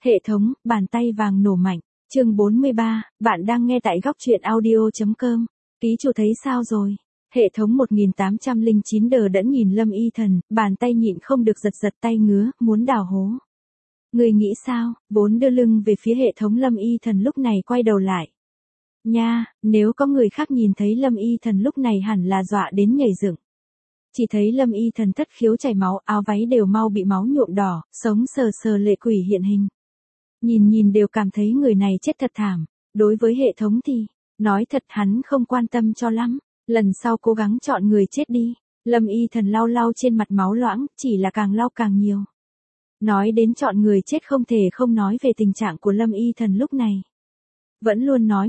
Hệ thống, bàn tay vàng nổ mạnh. Chương 43, bạn đang nghe tại góc truyện audio.com. Ký chủ thấy sao rồi? Hệ thống 1809 đờ đẫn nhìn Lâm Y Thần, bàn tay nhịn không được giật giật tay ngứa, muốn đào hố. Người nghĩ sao? Vốn đưa lưng về phía hệ thống Lâm Y Thần lúc này quay đầu lại. Nha, nếu có người khác nhìn thấy Lâm Y Thần lúc này hẳn là dọa đến nhảy dựng. Chỉ thấy Lâm Y Thần thất khiếu chảy máu, áo váy đều mau bị máu nhuộm đỏ, sống sờ sờ lệ quỷ hiện hình. Nhìn đều cảm thấy người này chết thật thảm. Đối với hệ thống thì, nói thật hắn không quan tâm cho lắm. Lần sau cố gắng chọn người chết đi. Lâm Y Thần lau lau trên mặt máu loãng, chỉ là càng lau càng nhiều. Nói đến chọn người chết không thể không nói về tình trạng của Lâm Y Thần lúc này. Vẫn luôn nói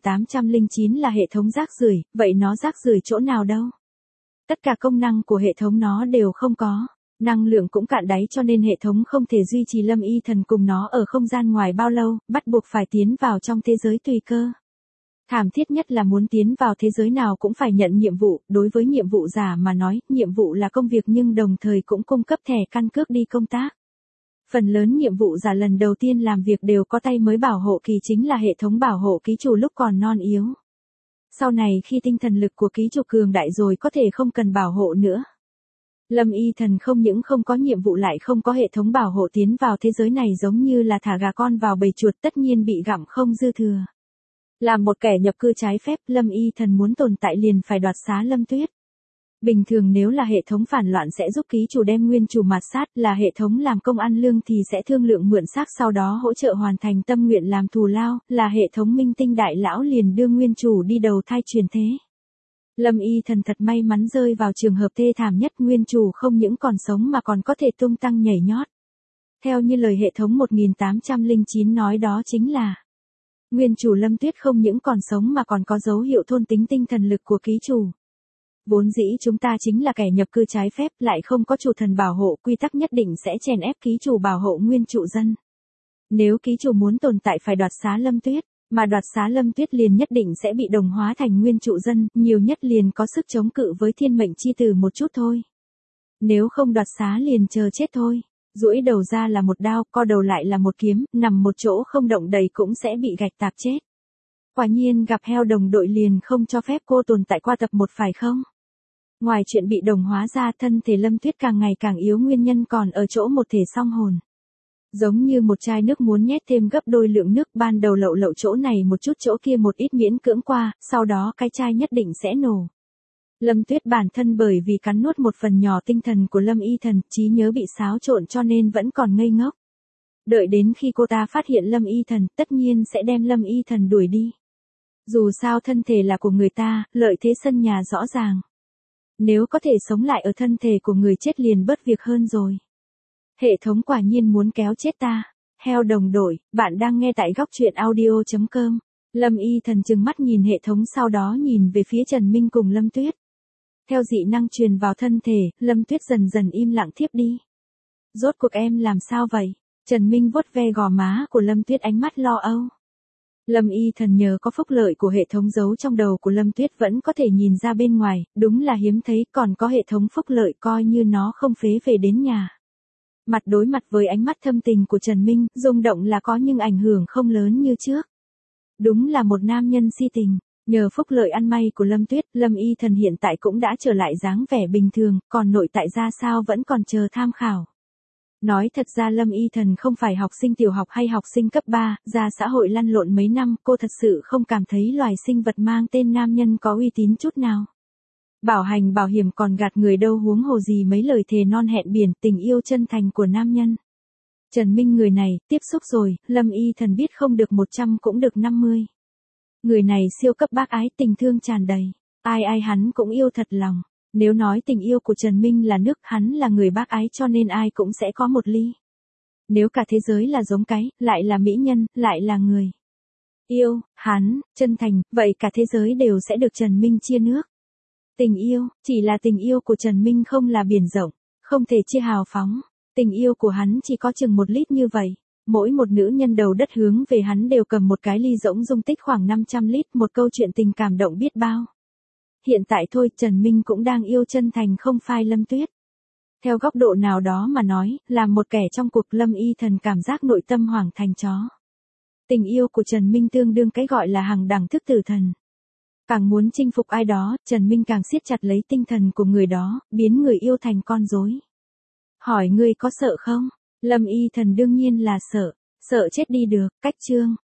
1809 là hệ thống rác rưởi, vậy nó rác rưởi chỗ nào đâu? Tất cả công năng của hệ thống nó đều không có. Năng lượng cũng cạn đáy cho nên hệ thống không thể duy trì Lâm Y Thần cùng nó ở không gian ngoài bao lâu, bắt buộc phải tiến vào trong thế giới tùy cơ. Thảm thiết nhất là muốn tiến vào thế giới nào cũng phải nhận nhiệm vụ, đối với nhiệm vụ giả mà nói, nhiệm vụ là công việc nhưng đồng thời cũng cung cấp thẻ căn cước đi công tác. Phần lớn nhiệm vụ giả lần đầu tiên làm việc đều có tay mới bảo hộ ký chính là hệ thống bảo hộ ký chủ lúc còn non yếu. Sau này khi tinh thần lực của ký chủ cường đại rồi có thể không cần bảo hộ nữa. Lâm Y Thần không những không có nhiệm vụ lại không có hệ thống bảo hộ tiến vào thế giới này giống như là thả gà con vào bầy chuột tất nhiên bị gặm không dư thừa. Làm một kẻ nhập cư trái phép Lâm Y Thần muốn tồn tại liền phải đoạt xá Lâm Tuyết. Bình thường nếu là hệ thống phản loạn sẽ giúp ký chủ đem nguyên chủ mạt sát, là hệ thống làm công ăn lương thì sẽ thương lượng mượn xác sau đó hỗ trợ hoàn thành tâm nguyện làm thù lao, là hệ thống minh tinh đại lão liền đưa nguyên chủ đi đầu thai truyền thế. Lâm Y Thần thật may mắn rơi vào trường hợp thê thảm nhất, nguyên chủ không những còn sống mà còn có thể tung tăng nhảy nhót. Theo như lời hệ thống 1809 nói đó chính là nguyên chủ Lâm Tuyết không những còn sống mà còn có dấu hiệu thôn tính tinh thần lực của ký chủ. Vốn dĩ chúng ta chính là kẻ nhập cư trái phép lại không có chủ thần bảo hộ, quy tắc nhất định sẽ chèn ép ký chủ bảo hộ nguyên chủ dân. Nếu ký chủ muốn tồn tại phải đoạt xá Lâm Tuyết, mà đoạt xá Lâm Tuyết liền nhất định sẽ bị đồng hóa thành nguyên trụ dân, nhiều nhất liền có sức chống cự với thiên mệnh chi tử một chút thôi. Nếu không đoạt xá liền chờ chết thôi. Duỗi đầu ra là một đao, co đầu lại là một kiếm, nằm một chỗ không động đậy cũng sẽ bị gạch tạp chết. Quả nhiên gặp heo đồng đội liền không cho phép cô tồn tại qua tập 1 phải không? Ngoài chuyện bị đồng hóa ra, thân thể Lâm Tuyết càng ngày càng yếu, nguyên nhân còn ở chỗ một thể song hồn. Giống như một chai nước muốn nhét thêm gấp đôi lượng nước, ban đầu lậu chỗ này một chút chỗ kia một ít miễn cưỡng qua, sau đó cái chai nhất định sẽ nổ. Lâm Tuyết bản thân bởi vì cắn nuốt một phần nhỏ tinh thần của Lâm Y Thần, trí nhớ bị xáo trộn cho nên vẫn còn ngây ngốc. Đợi đến khi cô ta phát hiện Lâm Y Thần, tất nhiên sẽ đem Lâm Y Thần đuổi đi. Dù sao thân thể là của người ta, lợi thế sân nhà rõ ràng. Nếu có thể sống lại ở thân thể của người chết liền bớt việc hơn rồi. Hệ thống quả nhiên muốn kéo chết ta. Heo đồng đội, bạn đang nghe tại góc truyện audio.com. Lâm Y Thần trừng mắt nhìn hệ thống, sau đó nhìn về phía Trần Minh cùng Lâm Tuyết. Theo dị năng truyền vào thân thể, Lâm Tuyết dần dần im lặng thiếp đi. Rốt cuộc em làm sao vậy? Trần Minh vuốt ve gò má của Lâm Tuyết, ánh mắt lo âu. Lâm Y Thần nhờ có phúc lợi của hệ thống giấu trong đầu của Lâm Tuyết vẫn có thể nhìn ra bên ngoài, đúng là hiếm thấy, còn có hệ thống phúc lợi coi như nó không phế về đến nhà. Mặt đối mặt với ánh mắt thâm tình của Trần Minh, rung động là có nhưng ảnh hưởng không lớn như trước. Đúng là một nam nhân si tình, nhờ phúc lợi ăn may của Lâm Tuyết, Lâm Y Thần hiện tại cũng đã trở lại dáng vẻ bình thường, còn nội tại ra sao vẫn còn chờ tham khảo. Nói thật ra Lâm Y Thần không phải học sinh tiểu học hay học sinh cấp 3, ra xã hội lăn lộn mấy năm, cô thật sự không cảm thấy loài sinh vật mang tên nam nhân có uy tín chút nào. Bảo hành bảo hiểm còn gạt người đâu, huống hồ gì mấy lời thề non hẹn biển, tình yêu chân thành của nam nhân. Trần Minh người này, tiếp xúc rồi, Lâm Y Thần biết không được 100 cũng được 50. Người này siêu cấp bác ái, tình thương tràn đầy, ai hắn cũng yêu thật lòng. Nếu nói tình yêu của Trần Minh là nước, hắn là người bác ái cho nên ai cũng sẽ có một ly. Nếu cả thế giới là giống cái, lại là mỹ nhân, lại là người yêu, hắn, chân thành, vậy cả thế giới đều sẽ được Trần Minh chia nước. Tình yêu, chỉ là tình yêu của Trần Minh không là biển rộng, không thể chia hào phóng. Tình yêu của hắn chỉ có chừng 1 lít như vậy. Mỗi một nữ nhân đầu đất hướng về hắn đều cầm một cái ly rỗng dung tích khoảng 500 lít, một câu chuyện tình cảm động biết bao. Hiện tại thôi, Trần Minh cũng đang yêu chân thành không phai Lâm Tuyết. Theo góc độ nào đó mà nói, là một kẻ trong cuộc Lâm Y Thần cảm giác nội tâm hoảng thành chó. Tình yêu của Trần Minh tương đương cái gọi là hàng đẳng thức tử thần. Càng muốn chinh phục ai đó, Trần Minh càng siết chặt lấy tinh thần của người đó, biến người yêu thành con rối. Hỏi ngươi có sợ không? Lâm Y Thần đương nhiên là sợ, sợ chết đi được, cách chương.